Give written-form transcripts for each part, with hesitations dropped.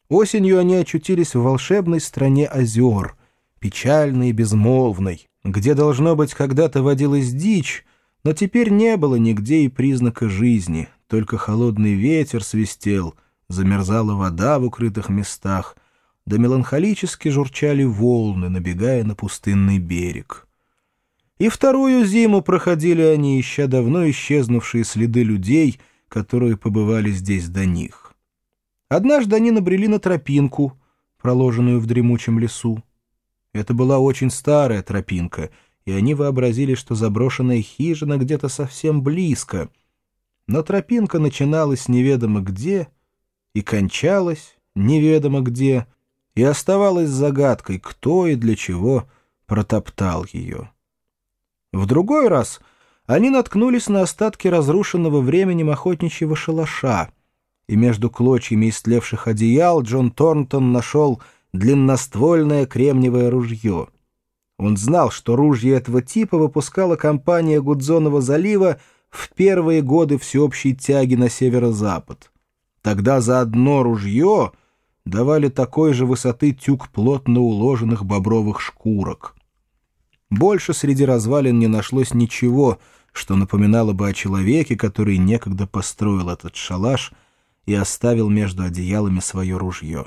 Осенью они очутились в волшебной стране озер, печальной и безмолвной, где, должно быть, когда-то водилась дичь, но теперь не было нигде и признака жизни, только холодный ветер свистел, замерзала вода в укрытых местах, да меланхолически журчали волны, набегая на пустынный берег. И вторую зиму проходили они, ища давно исчезнувшие следы людей, которые побывали здесь до них. Однажды они набрели на тропинку, проложенную в дремучем лесу. Это была очень старая тропинка, и они вообразили, что заброшенная хижина где-то совсем близко. Но тропинка начиналась неведомо где и кончалась неведомо где, и оставалась загадкой, кто и для чего протоптал ее. В другой раз они наткнулись на остатки разрушенного временем охотничьего шалаша, и между клочьями истлевших одеял Джон Торнтон нашел длинноствольное кремниевое ружье. Он знал, что ружья этого типа выпускала компания Гудзонова залива в первые годы всеобщей тяги на северо-запад. Тогда за одно ружье давали такой же высоты тюк плотно уложенных бобровых шкурок. Больше среди развалин не нашлось ничего, что напоминало бы о человеке, который некогда построил этот шалаш и оставил между одеялами свое ружье.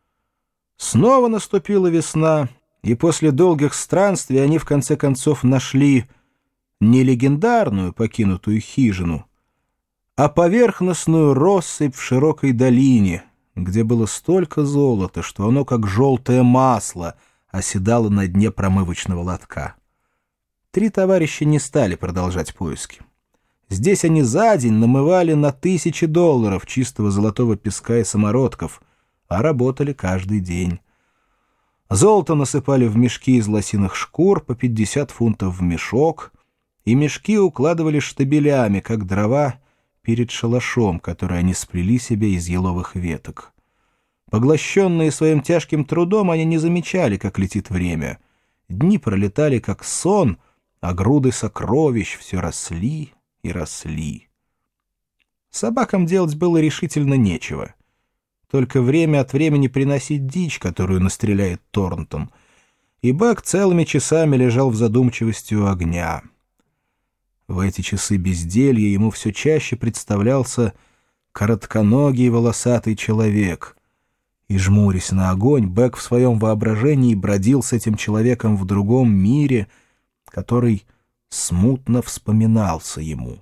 Снова наступила весна, и после долгих странствий они в конце концов нашли не легендарную покинутую хижину, а поверхностную россыпь в широкой долине, где было столько золота, что оно, как желтое масло, оседало на дне промывочного лотка. Три товарища не стали продолжать поиски. Здесь они за день намывали на $1000 чистого золотого песка и самородков, а работали каждый день. Золото насыпали в мешки из лосиных шкур по 50 фунтов в мешок, и мешки укладывали штабелями, как дрова, перед шалашом, который они сплели себе из еловых веток. Поглощенные своим тяжким трудом, они не замечали, как летит время. Дни пролетали, как сон, а груды сокровищ все росли и росли. Собакам делать было решительно нечего. Только время от времени приносить дичь, которую настреляет Торнтон. И Бэк целыми часами лежал в задумчивости у огня. В эти часы безделья ему все чаще представлялся коротконогий волосатый человек. И, жмурясь на огонь, Бэк в своем воображении бродил с этим человеком в другом мире, который смутно вспоминался ему.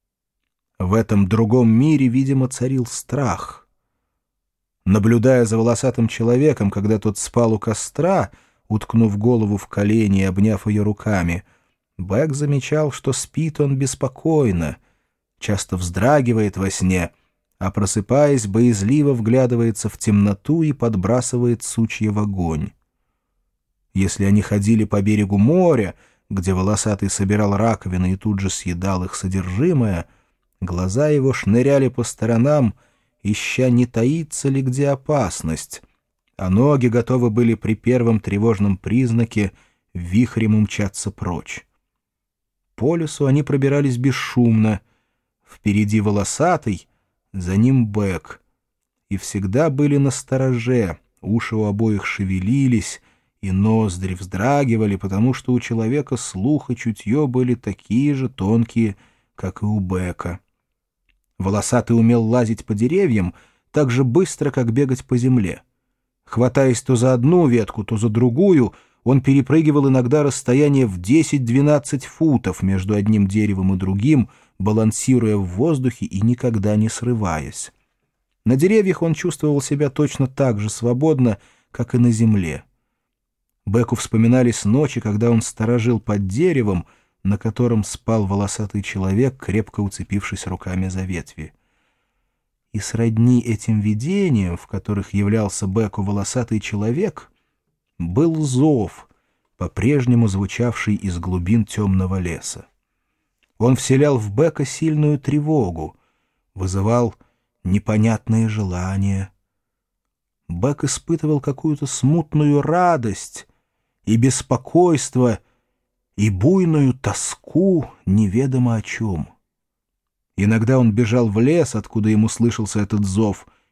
В этом другом мире, видимо, царил страх. Наблюдая за волосатым человеком, когда тот спал у костра, уткнув голову в колени и обняв ее руками, Бэк замечал, что спит он беспокойно, часто вздрагивает во сне, а, просыпаясь, боязливо вглядывается в темноту и подбрасывает сучья в огонь. Если они ходили по берегу моря, где волосатый собирал раковины и тут же съедал их содержимое, глаза его шныряли по сторонам, ища, не таится ли где опасность, а ноги готовы были при первом тревожном признаке вихрем умчаться прочь. По лесу они пробирались бесшумно. Впереди волосатый, за ним Бэк. И всегда были настороже, уши у обоих шевелились, и ноздри вздрагивали, потому что у человека слух и чутье были такие же тонкие, как и у Бэка. Волосатый умел лазить по деревьям так же быстро, как бегать по земле. Хватаясь то за одну ветку, то за другую, он перепрыгивал иногда расстояние в 10-12 футов между одним деревом и другим, балансируя в воздухе и никогда не срываясь. На деревьях он чувствовал себя точно так же свободно, как и на земле. Бэку вспоминались ночи, когда он сторожил под деревом, на котором спал волосатый человек, крепко уцепившись руками за ветви. И сродни этим видениям, в которых являлся Бэку волосатый человек, был зов, по-прежнему звучавший из глубин темного леса. Он вселял в Бэка сильную тревогу, вызывал непонятные желания. Бэк испытывал какую-то смутную радость и беспокойство, и буйную тоску неведомо о чем. Иногда он бежал в лес, откуда ему слышался этот зов,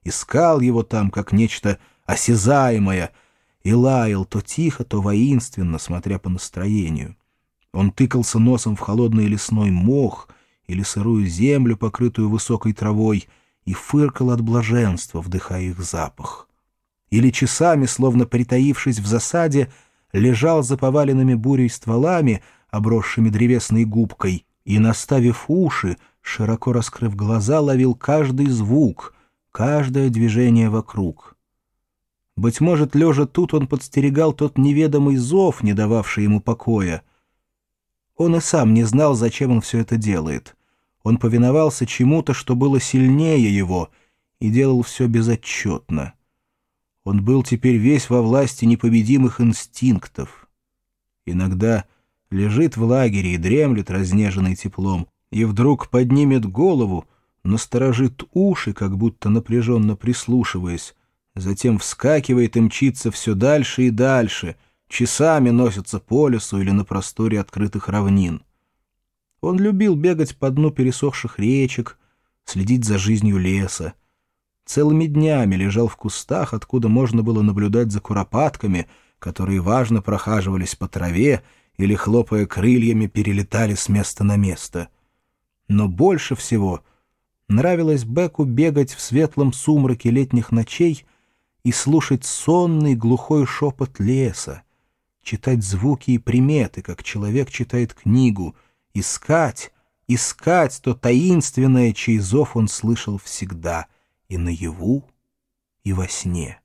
искал его там, как нечто осязаемое, и лаял то тихо, то воинственно, смотря по настроению. Он тыкался носом в холодный лесной мох или сырую землю, покрытую высокой травой, и фыркал от блаженства, вдыхая их запах. Или часами, словно притаившись в засаде, лежал за поваленными бурей стволами, обросшими древесной губкой, и, наставив уши, широко раскрыв глаза, ловил каждый звук, каждое движение вокруг. Быть может, лежа тут, он подстерегал тот неведомый зов, не дававший ему покоя. Он и сам не знал, зачем он все это делает. Он повиновался чему-то, что было сильнее его, и делал все безотчетно. Он был теперь весь во власти непобедимых инстинктов. Иногда лежит в лагере и дремлет, разнеженный теплом, и вдруг поднимет голову, насторожит уши, как будто напряженно прислушиваясь, затем вскакивает и мчится все дальше и дальше, часами носится по лесу или на просторе открытых равнин. Он любил бегать по дну пересохших речек, следить за жизнью леса. Целыми днями лежал в кустах, откуда можно было наблюдать за куропатками, которые важно прохаживались по траве или, хлопая крыльями, перелетали с места на место. Но больше всего нравилось Беку бегать в светлом сумраке летних ночей и слушать сонный глухой шепот леса, читать звуки и приметы, как человек читает книгу, искать то таинственное, чей зов он слышал всегда — и наяву, и во сне.